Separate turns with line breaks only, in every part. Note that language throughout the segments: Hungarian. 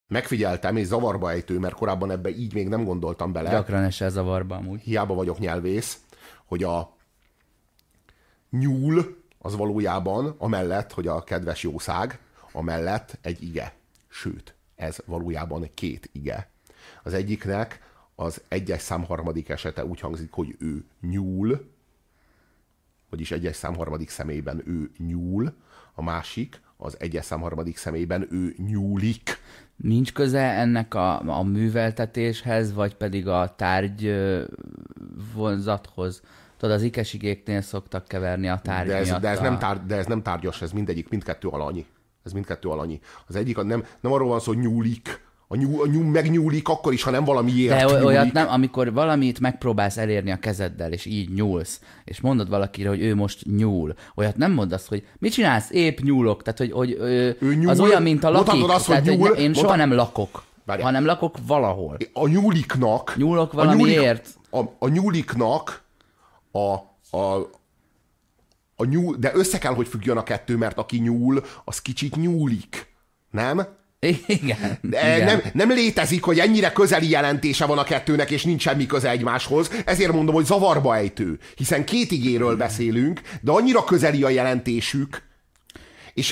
megfigyeltem, és zavarba ejtő, mert korábban ebbe így még nem gondoltam bele.
Gyakran esel zavarba amúgy.
Hiába vagyok nyelvész, hogy a nyúl az valójában amellett, hogy a kedves jószág, amellett egy ige. Sőt, ez valójában két ige. Az egyiknek az egyes szám harmadik esete úgy hangzik, hogy ő nyúl, vagyis egyes szám harmadik személyben ő nyúl, a másik az egyes szám harmadik személyben ő nyúlik.
Nincs köze ennek a műveltetéshez, vagy pedig a tárgy vonzathoz? Tudod, az ikesigéknél szoktak keverni a tárgy miatt.
De ez nem tárgyas, ez mindkettő alanyi. Ez mindkettő alanyi. Az egyik nem arról van szó, hogy nyúlik. A nyúl megnyúlik akkor is, ha nem valamiért
de
nyúlik.
Olyat nem, amikor valamit megpróbálsz elérni a kezeddel, és így nyúlsz, és mondod valakire, hogy ő most nyúl. Olyat nem mondasz, hogy mit csinálsz? Épp nyúlok. Tehát, hogy
nyúl,
az olyan, mint a lakik.
Azt,
tehát,
nyúl,
én soha nem lakok, hanem lakok valahol.
A nyúliknak...
Nyúlok valamiért.
A nyúliknak a nyúl, de össze kell, hogy függjön a kettő, mert aki nyúl, az kicsit nyúlik. Nem?
Igen.
Igen. Nem létezik, hogy ennyire közeli jelentése van a kettőnek, és nincs semmi köze egymáshoz. Ezért mondom, hogy zavarba ejtő. Hiszen két igéről beszélünk, de annyira közeli a jelentésük, és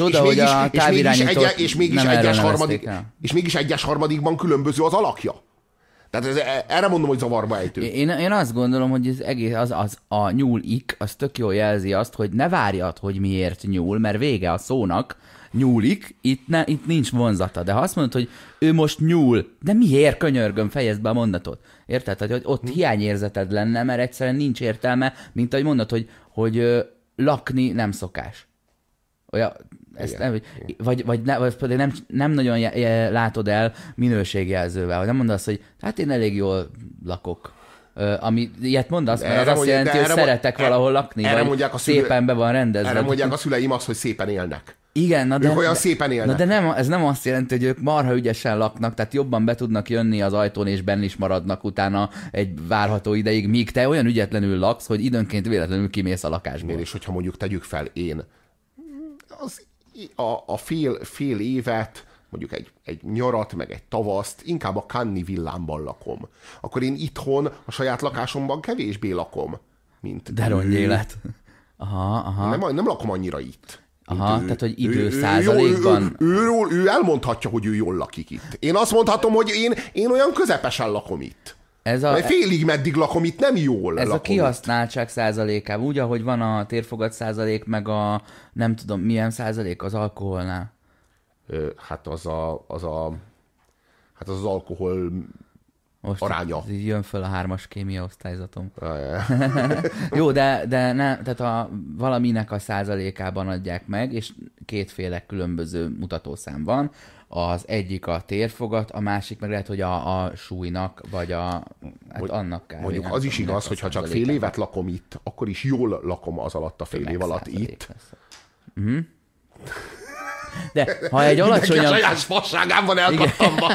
mégis egyes harmadikban különböző az alakja. Tehát erre mondom, hogy zavarba ejtő.
Én azt gondolom, hogy ez egész, a nyúlik, az tök jól jelzi azt, hogy ne várjad, hogy miért nyúl, mert vége a szónak, nyúlik, itt nincs vonzata. De ha azt mondod, hogy ő most nyúl, de miért, könyörgöm, fejezd be a mondatot? Érted? Hogy ott hiányérzeted lenne, mert egyszerűen nincs értelme, mint ahogy mondod, hogy lakni nem szokás. Olyan, ezt nem, vagy nem nagyon látod el minőségjelzővel, hogy nem mondasz, hogy hát én elég jól lakok. Ami ilyet mondasz, mert az azt jelenti, hogy szeretek valahol lakni, vagy szépen be van rendezve.
Erre mondják a szüleim azt, hogy szépen élnek.
Igen,
ők olyan szépen élnek.
De ez nem azt jelenti, hogy ők marha ügyesen laknak, tehát jobban be tudnak jönni az ajtón, és benn is maradnak utána egy várható ideig, míg te olyan ügyetlenül laksz, hogy időnként véletlenül kimész a lakásból.
És hogyha mondjuk tegyük fel, én a fél évet, mondjuk egy nyarat, meg egy tavaszt, inkább a Cannes villámban lakom. Akkor én itthon, a saját lakásomban kevésbé lakom, mint
de rongyélet. Aha.
Nem lakom annyira itt.
Tehát, hogy időszázalékban...
Ő elmondhatja, hogy ő jól lakik itt. Én azt mondhatom, hogy én olyan közepesen lakom itt. Félig meddig lakom itt, nem jól
ez
lakom
a kihasználtság százalékában, úgy, ahogy van a térfogat százalék, meg a nem tudom milyen százalék az alkoholnál.
Hát az alkohol
most
aránya.
Jön föl a 3-as kémia osztályzatom. Jó, de ne, tehát valaminek a százalékában adják meg, és kétféle különböző mutatószám van. Az egyik a térfogat, a másik meg lehet, hogy a súlynak, vagy annak kell.
Mondjuk az is igaz, hogy ha csak fél évet lakom itt, akkor is jól lakom az alatt a fél év alatt itt.
De ha egy alacsonyabb...
Mindenki a saját fasságán van elkattamva.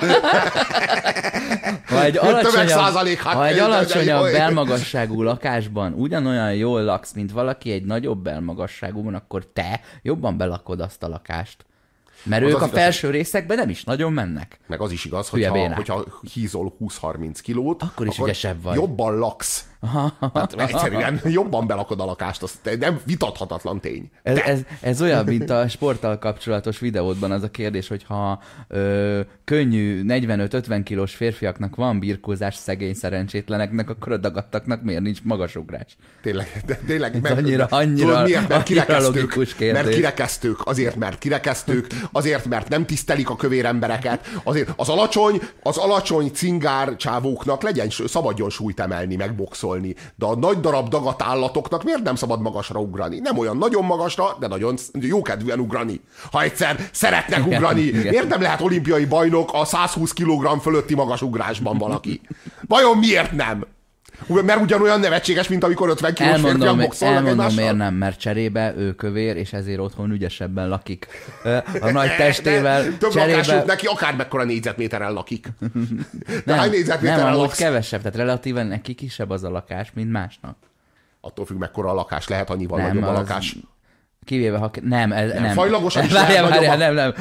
Ha egy alacsonyabb belmagasságú lakásban ugyanolyan jól laksz, mint valaki egy nagyobb belmagasságúban, akkor te jobban belakod azt a lakást. Mert ők a felső részekben nem is nagyon mennek.
Meg az is igaz, hogyha hízol 20-30 kilót,
akkor is ügyesebb vagy.
Jobban laksz. Hát egyszerűen jobban belakod a lakást, az nem vitathatatlan tény.
Ez olyan, mint a sporttal kapcsolatos videódban az a kérdés, hogyha könnyű 45-50 kilós férfiaknak van birkózás, szegény szerencsétleneknek, akkor a dagadtaknak miért nincs magasugrás?
Tényleg.
Annyira logikus kérdés.
Mert kirekesztők, mert kirekesztők, azért, mert nem tisztelik a kövér embereket, azért az alacsony cingár csávóknak szabadjon súlyt emelni, meg boxolni, de a nagy darab dagat állatoknak miért nem szabad magasra ugrani? Nem olyan nagyon magasra, de nagyon jókedvűen ugrani. Ha egyszer szeretnek ugrani, miért nem lehet olimpiai bajnok a 120 kg fölötti magasugrásban valaki? Vajon miért nem? Mert ugyanolyan nevetséges, mint amikor 50 kilós férfiak boxolnak egymással.
Elmondom, miért nem, mert cserébe ő kövér, és ezért otthon ügyesebben lakik. A nagy testével
több lakásuk neki, akármekkora négyzetméterrel lakik.
Nem, amúgy kevesebb, tehát relatíven neki kisebb az a lakás, mint másnak.
Attól függ, mekkora a lakás, lehet annyival nagyobb a lakás.
Kivéve, ha... Nem, ez nem.
Fajlagosan is
Várjál,
lehet nagyobb.
nem.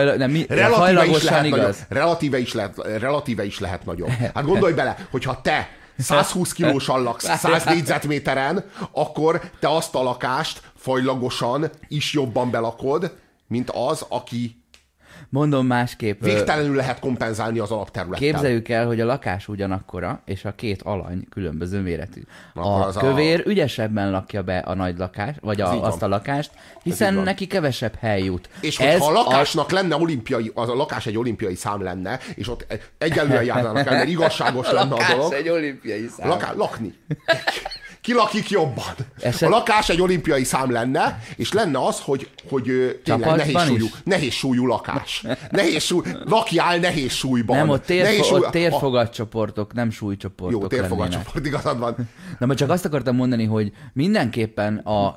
Relatíve is lehet nagyobb. Hát gondolj bele, hogyha te 120 kilósan laksz 100 négyzetméteren, akkor te azt a lakást fajlagosan is jobban belakod, mint az, aki
Mondom másképp.
végtelenül lehet kompenzálni az alapterülettel.
Képzeljük el, hogy a lakás ugyanakkora, és a két alany különböző méretű.
Akkor
A kövér ügyesebben lakja be a nagy lakást, vagy azt a lakást, hiszen neki kevesebb hely jut.
És hogyha a lakásnak lenne olimpiai, a lakás egy olimpiai szám lenne, és ott egyenlően járnának el, mert igazságos lenne a dolog.
Egy olimpiai szám.
Lakni. Ki lakik jobban? A lakás egy olimpiai szám lenne, és lenne az, hogy tényleg nehéz súlyú lakás. Lakjál nehéz súlyban.
Nem, ott térfogatcsoportok, nem súlycsoportok.
Jó, térfogatcsoport, igazad van.
Na, mert csak azt akartam mondani, hogy mindenképpen a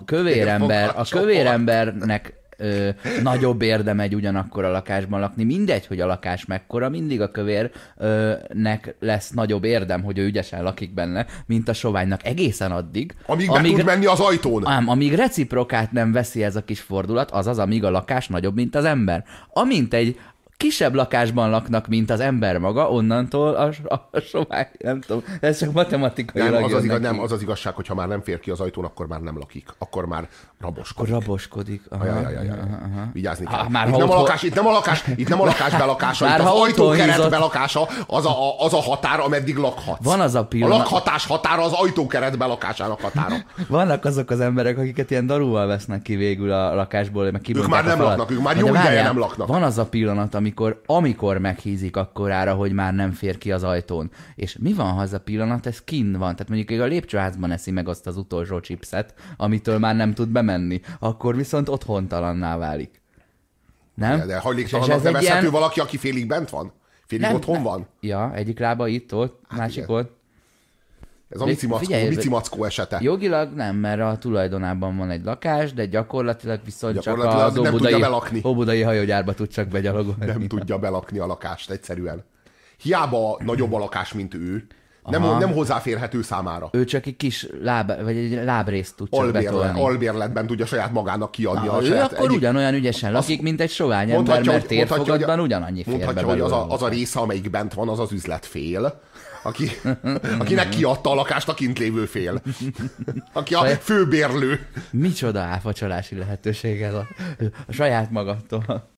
kövérembernek nagyobb érdem egy ugyanakkor a lakásban lakni. Mindegy, hogy a lakás mekkora, mindig a kövérnek lesz nagyobb érdem, hogy ő ügyesen lakik benne, mint a soványnak egészen addig.
Amíg be tud menni az ajtón.
Amíg reciprokát nem veszi ez a kis fordulat, azaz amíg a lakás nagyobb, mint az ember. Amint egy kisebb lakásban laknak, mint az ember maga, onnantól a sovány, nem tudom, ez csak matematikailag
nem, az igazság, hogy ha már nem fér ki az ajtón, akkor már nem lakik. Akkor már raboskodik. Vigyázni kell. Itt nem a lakás belakása, itt az ajtókeret belakása, az a határ, ameddig lakhatsz.
Van az a pillanat.
A lakhatás határa az ajtókeret belakásának határa.
Vannak azok az emberek, akiket ilyen darúval vesznek ki végül a lakásból, meg
ők már nem laknak, ők már jó ideje nem laknak.
Van az a pillanat, amikor meghízik akkorára, hogy már nem fér ki az ajtón. És mi van, ha az a pillanat, ez kinn van? Tehát mondjuk a lépcsőházban eszi meg azt az utolsó chipset, amitől már nem tud bemenni, akkor viszont otthontalanná válik. Nem?
De hajléktalannak nevezhető valaki, aki félig bent van? Félig otthon van?
Ja, egyik lába itt, másik ott.
Ez a Mici Mackó esete.
Jogilag nem, mert a tulajdonában van egy lakás, de gyakorlatilag viszont csak az óbudai hajógyárba tud csak begyalogolni.
Nem tudja belakni a lakást egyszerűen. Hiába nagyobb a lakás, mint ő, nem hozzáférhető számára.
Ő csak egy kis lábrészt tud csak betolni.
Albérletben tudja saját magának kiadni.
Akkor ugyanolyan ügyesen lakik, mint egy sovány ember, mert térfogatban ugyanannyi fér be belőle.
Mondhatja, hogy az a része, amelyik bent van, az üzletfél. Akinek kiadta a lakást a kint lévő fél. Aki a főbérlő.
Micsoda áfacsalási lehetőség ez a saját magadtól.